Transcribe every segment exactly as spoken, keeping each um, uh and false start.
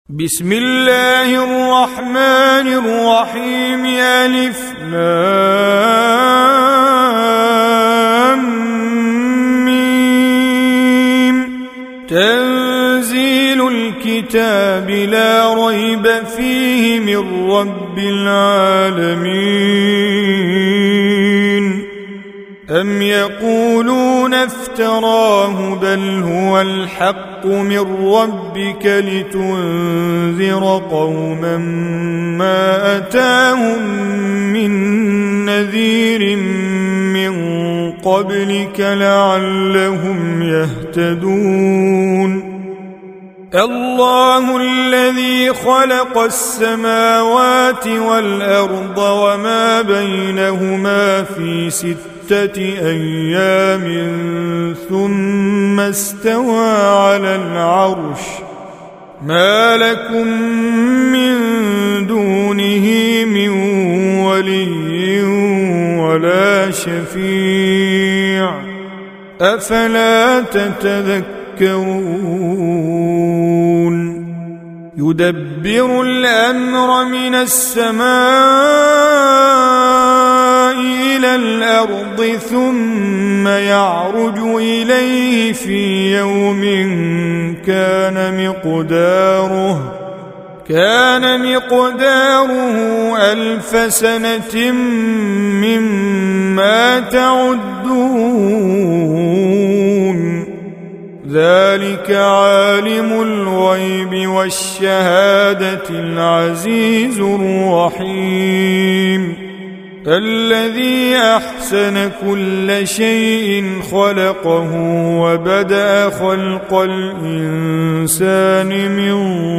بسم الله الرحمن الرحيم. ألف لام ميم. تنزيل الكتاب لا ريب فيه من رب العالمين. أم يقولون افتراه بل هو الحق من ربك لتنذر قوما ما أتاهم من نذير من قبلك لعلهم يهتدون. الله الذي خلق السماوات والأرض وما بينهما في ستة أيام ثم استوى على العرش. ما لكم من دونه من ولي ولا شفيع أفلا تتذكرون. يدبر الأمر من السماء إلى الأرض ثم يعرج إليه في يوم كان مقداره كان مقداره ألف سنة مما تعدون. ذلك عالم الغيب والشهادة العزيز الرحيم. الذي أحسن كل شيء خلقه وبدأ خلق الإنسان من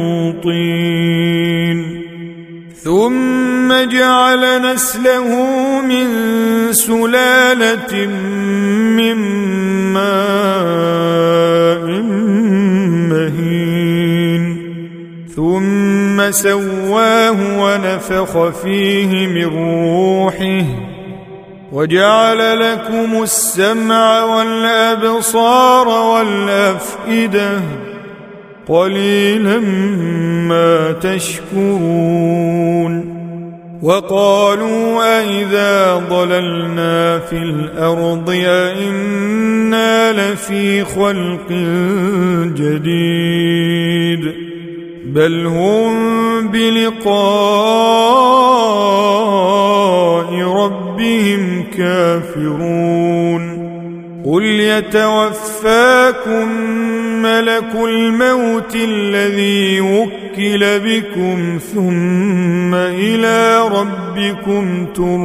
طين ثم جعل نسله من سلالة من ماء مهين ثم سواه ونفخ فيه من روحه وجعل لكم السمع والأبصار والأفئدة قليلا ما تشكرون. وقالوا أئذا ضللنا في الأرض أئنا لفي خلق جديد بل هم بلقاء ربهم كافرون. قل يتوفاكم ملك الموت الذي وكل بكم ثم إلى ربكم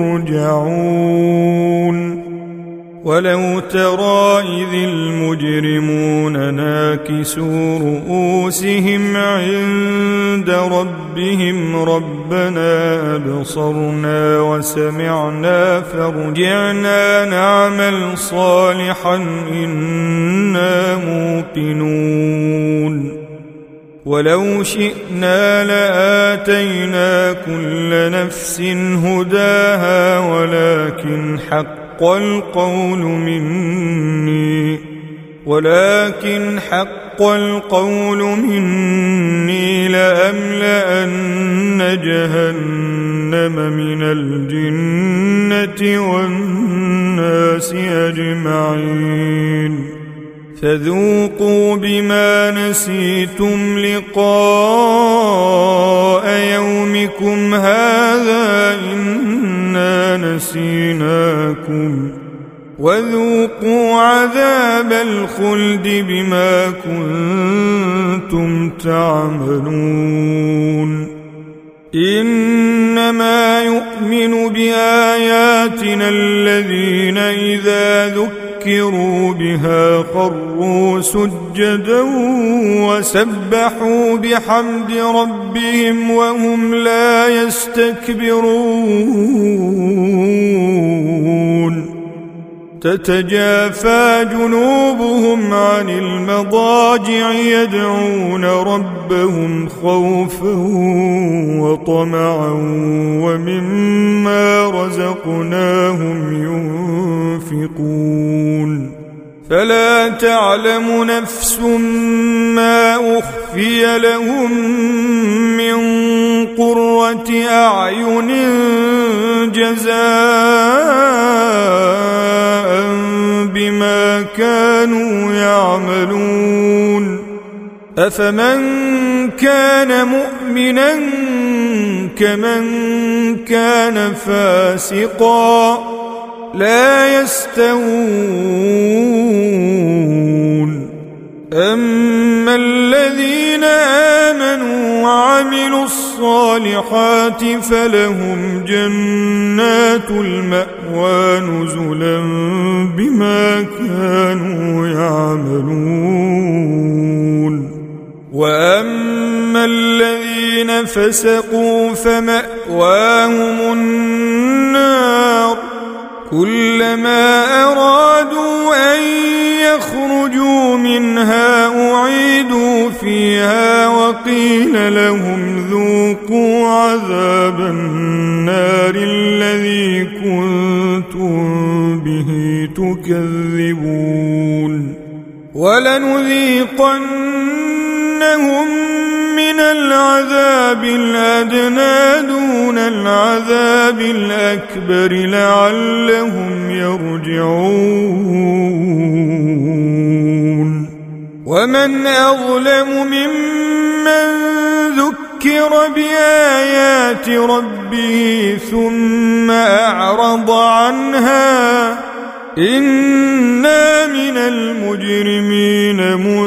ترجعون. ولو ترى إذ المجرمون ناكسوا رؤوسهم عند ربهم ربنا أبصرنا وسمعنا فارجعنا نعمل صالحا إنا موقنون. ولو شئنا لآتينا كل نفس هداها ولكن حق حق القول مني ولكن حق القول مني لأملأن جهنم من الجنة والناس أجمعين. فذوقوا بما نسيتم لقاء يومكم هذا إنا نسيناكم وذوقوا عذاب الخلد بما كنتم تعملون. إنما يؤمن بآياتنا الذين إذا ذكروا بها خروا سجدا وسبحوا بحمد ربهم وهم لا يستكبرون. تتجافى جنوبهم عن المضاجع يدعون ربهم خوفا وطمعا ومما رزقناهم ينفقون. فلا تعلم نفس ما أخفي لهم من قرة أعين جزاء بما كانوا يعملون أفمن كان مؤمنا كمن كان فاسقا لا يستوون أما الذين آمنوا وعملوا الصالحات فلهم جنات المأوى نزلا بما كانوا يعملون وأما الذين فسقوا فمأواهم النار كلما أرادوا أن يخرجوا منها أعيدوا فيها وقيل لهم ذوقوا عذاب النار الذي كنتم به تكذبون ولنذيقنهم من العذاب الأدنى دون العذاب الأكبر لعلهم يرجعون ومن أظلم ممن ذكر بآيات ربه ثم أعرض عنها إنا من المجرمين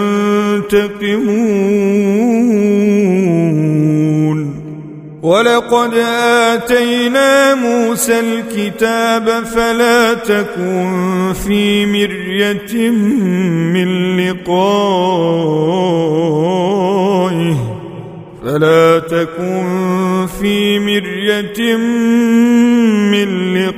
منتقمون ولقد آتينا موسى الكتاب فلا تكن في مرية من لقائه فلا تكن في مرية من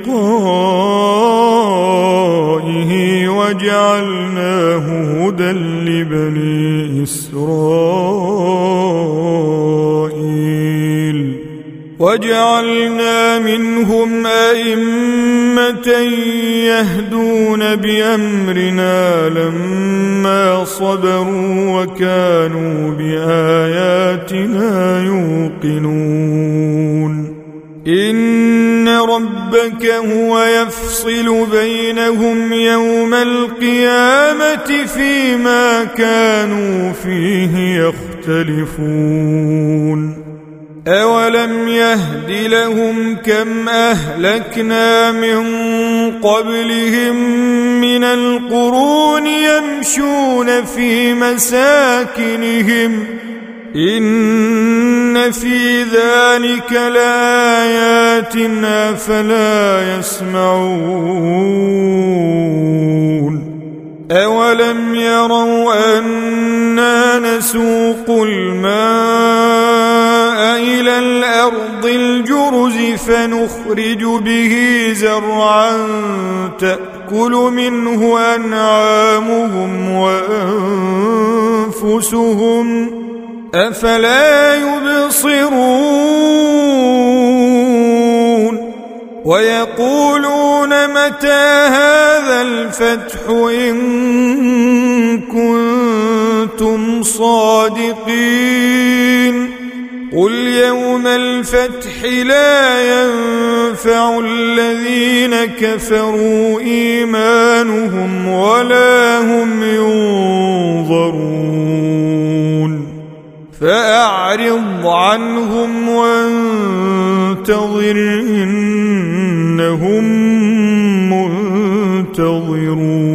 لقائه وجعلناه هدى لبني إسرائيل وجعلنا منهم أئمة يهدون بأمرنا لما صبروا وكانوا بآياتنا يوقنون إن ربك هو يفصل بينهم يوم القيامة فيما كانوا فيه يختلفون أولم يهد لهم كم أهلكنا من قبلهم من القرون يمشون في مساكنهم إن في ذلك لآيات أفلا يسمعون أولم يروا أنا نسوق الماء إلى الأرض الجرز فنخرج به زرعا تأكل منه أنعامهم وأنفسهم أفلا يبصرون ويقولون متى هذا الفتح إن كنتم صادقين قل يوم الفتح لا ينفع الذين كفروا إيمانهم ولا هم ينظرون فأعرض عنهم وانتظر إنهم منتظرون